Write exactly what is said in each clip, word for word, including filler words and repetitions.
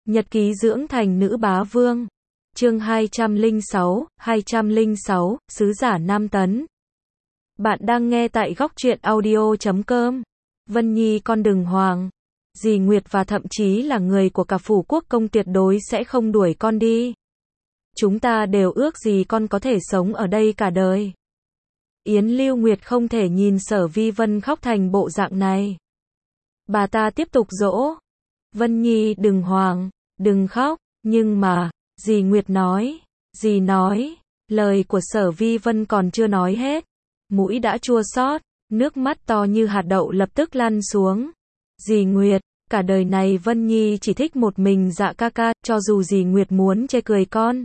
Nhật ký dưỡng thành nữ bá vương. Chương hai trăm lẻ sáu, hai trăm lẻ sáu, sứ giả Nam Tấn. Bạn đang nghe tại góc truyện audio chấm com. Vân Nhi con đừng hoàng. Dì Nguyệt và thậm chí là người của cả phủ quốc công tuyệt đối sẽ không đuổi con đi. Chúng ta đều ước gì con có thể sống ở đây cả đời. Yến Lưu Nguyệt không thể nhìn Sở Vi Vân khóc thành bộ dạng này. Bà ta tiếp tục dỗ. Vân Nhi đừng hoàng, đừng khóc, nhưng mà, dì Nguyệt nói, dì nói, lời của Sở Vi Vân còn chưa nói hết. Mũi đã chua xót, nước mắt to như hạt đậu lập tức lăn xuống. Dì Nguyệt, cả đời này Vân Nhi chỉ thích một mình Dạ ca ca, cho dù dì Nguyệt muốn chê cười con.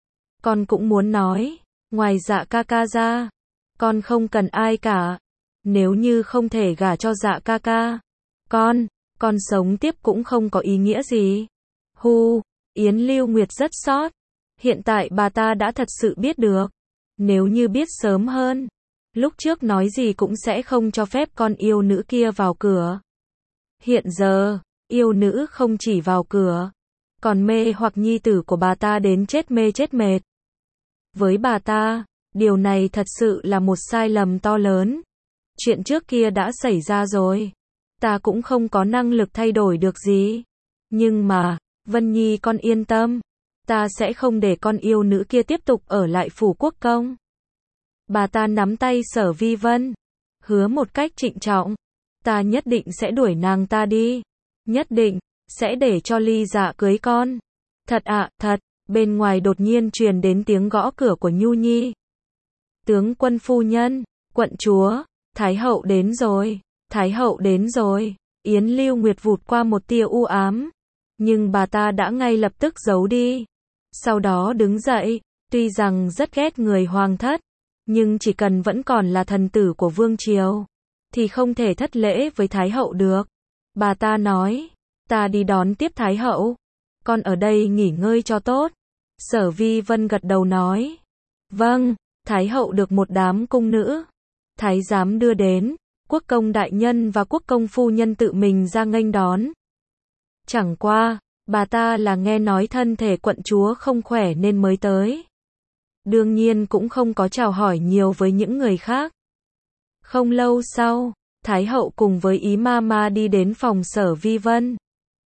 Con cũng muốn nói, ngoài Dạ ca ca ra, con không cần ai cả. Nếu như không thể gả cho Dạ ca ca, con, con sống tiếp cũng không có ý nghĩa gì. Hu, Yến Lưu Nguyệt rất xót. Hiện tại bà ta đã thật sự biết được. Nếu như biết sớm hơn, lúc trước nói gì cũng sẽ không cho phép con yêu nữ kia vào cửa. Hiện giờ, yêu nữ không chỉ vào cửa, còn mê hoặc nhi tử của bà ta đến chết mê chết mệt. Với bà ta, điều này thật sự là một sai lầm to lớn. Chuyện trước kia đã xảy ra rồi. Ta cũng không có năng lực thay đổi được gì. Nhưng mà, Vân Nhi con yên tâm. Ta sẽ không để con yêu nữ kia tiếp tục ở lại phủ quốc công. Bà ta nắm tay Sở Vi Vân. Hứa một cách trịnh trọng. Ta nhất định sẽ đuổi nàng ta đi. Nhất định, sẽ để cho Ly Dạ cưới con. Thật ạ, à, thật. Bên ngoài đột nhiên truyền đến tiếng gõ cửa của Nhu Nhi. Tướng quân phu nhân, quận chúa, Thái hậu đến rồi. Thái hậu đến rồi. Yến Lưu Nguyệt vụt qua một tia u ám. Nhưng bà ta đã ngay lập tức giấu đi. Sau đó đứng dậy. Tuy rằng rất ghét người hoàng thất, nhưng chỉ cần vẫn còn là thần tử của vương triều, thì không thể thất lễ với Thái hậu được. Bà ta nói, ta đi đón tiếp Thái hậu. Con ở đây nghỉ ngơi cho tốt. Sở Vi Vân gật đầu nói. Vâng, Thái hậu được một đám cung nữ, thái giám đưa đến. Quốc công đại nhân và quốc công phu nhân tự mình ra nghênh đón. Chẳng qua, bà ta là nghe nói thân thể quận chúa không khỏe nên mới tới. Đương nhiên cũng không có chào hỏi nhiều với những người khác. Không lâu sau, Thái hậu cùng với Ý ma ma đi đến phòng Sở Vi Vân.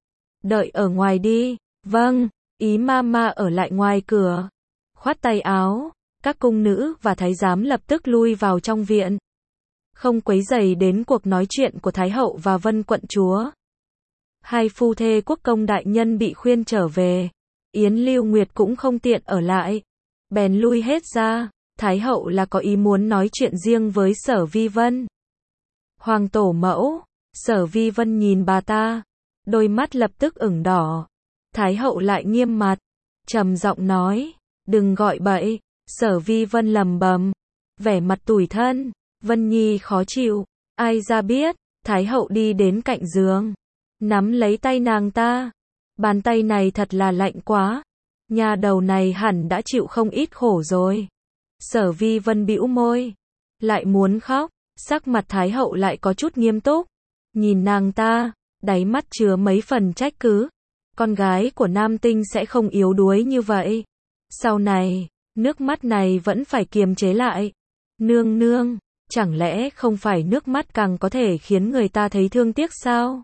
Đợi ở ngoài đi. Vâng, Ý ma ma ở lại ngoài cửa. Khoát tay áo, các cung nữ và thái giám lập tức lui vào trong viện. Không quấy rầy đến cuộc nói chuyện của Thái hậu và Vân quận chúa. Hai phu thê quốc công đại nhân bị khuyên trở về. Yến Lưu Nguyệt cũng không tiện ở lại. Bèn lui hết ra. Thái hậu là có ý muốn nói chuyện riêng với Sở Vi Vân. Hoàng tổ mẫu. Sở Vi Vân nhìn bà ta. Đôi mắt lập tức ửng đỏ. Thái hậu lại nghiêm mặt. Trầm giọng nói. Đừng gọi bậy. Sở Vi Vân lầm bầm. Vẻ mặt tủi thân. Vân Nhi khó chịu. Ai ra biết. Thái hậu đi đến cạnh giường. Nắm lấy tay nàng ta. Bàn tay này thật là lạnh quá. Nhà đầu này hẳn đã chịu không ít khổ rồi. Sở Vi Vân bĩu môi. Lại muốn khóc. Sắc mặt Thái hậu lại có chút nghiêm túc. Nhìn nàng ta. Đáy mắt chứa mấy phần trách cứ. Con gái của nam tinh sẽ không yếu đuối như vậy. Sau này, nước mắt này vẫn phải kiềm chế lại. Nương nương. Chẳng lẽ không phải nước mắt càng có thể khiến người ta thấy thương tiếc sao?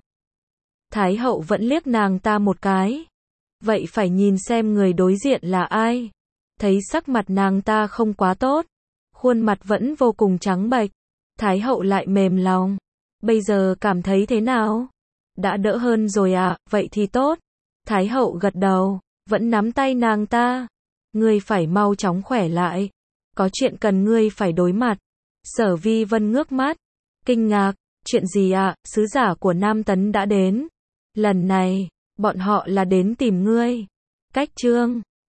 Thái hậu vẫn liếc nàng ta một cái. Vậy phải nhìn xem người đối diện là ai. Thấy sắc mặt nàng ta không quá tốt. Khuôn mặt vẫn vô cùng trắng bệch. Thái hậu lại mềm lòng. Bây giờ cảm thấy thế nào? Đã đỡ hơn rồi à, vậy thì tốt. Thái hậu gật đầu, vẫn nắm tay nàng ta. Ngươi phải mau chóng khỏe lại. Có chuyện cần ngươi phải đối mặt. Sở Vi Vân ngước mắt, kinh ngạc, chuyện gì ạ? À? Sứ giả của Nam Tấn đã đến. Lần này, bọn họ là đến tìm ngươi. Cách chương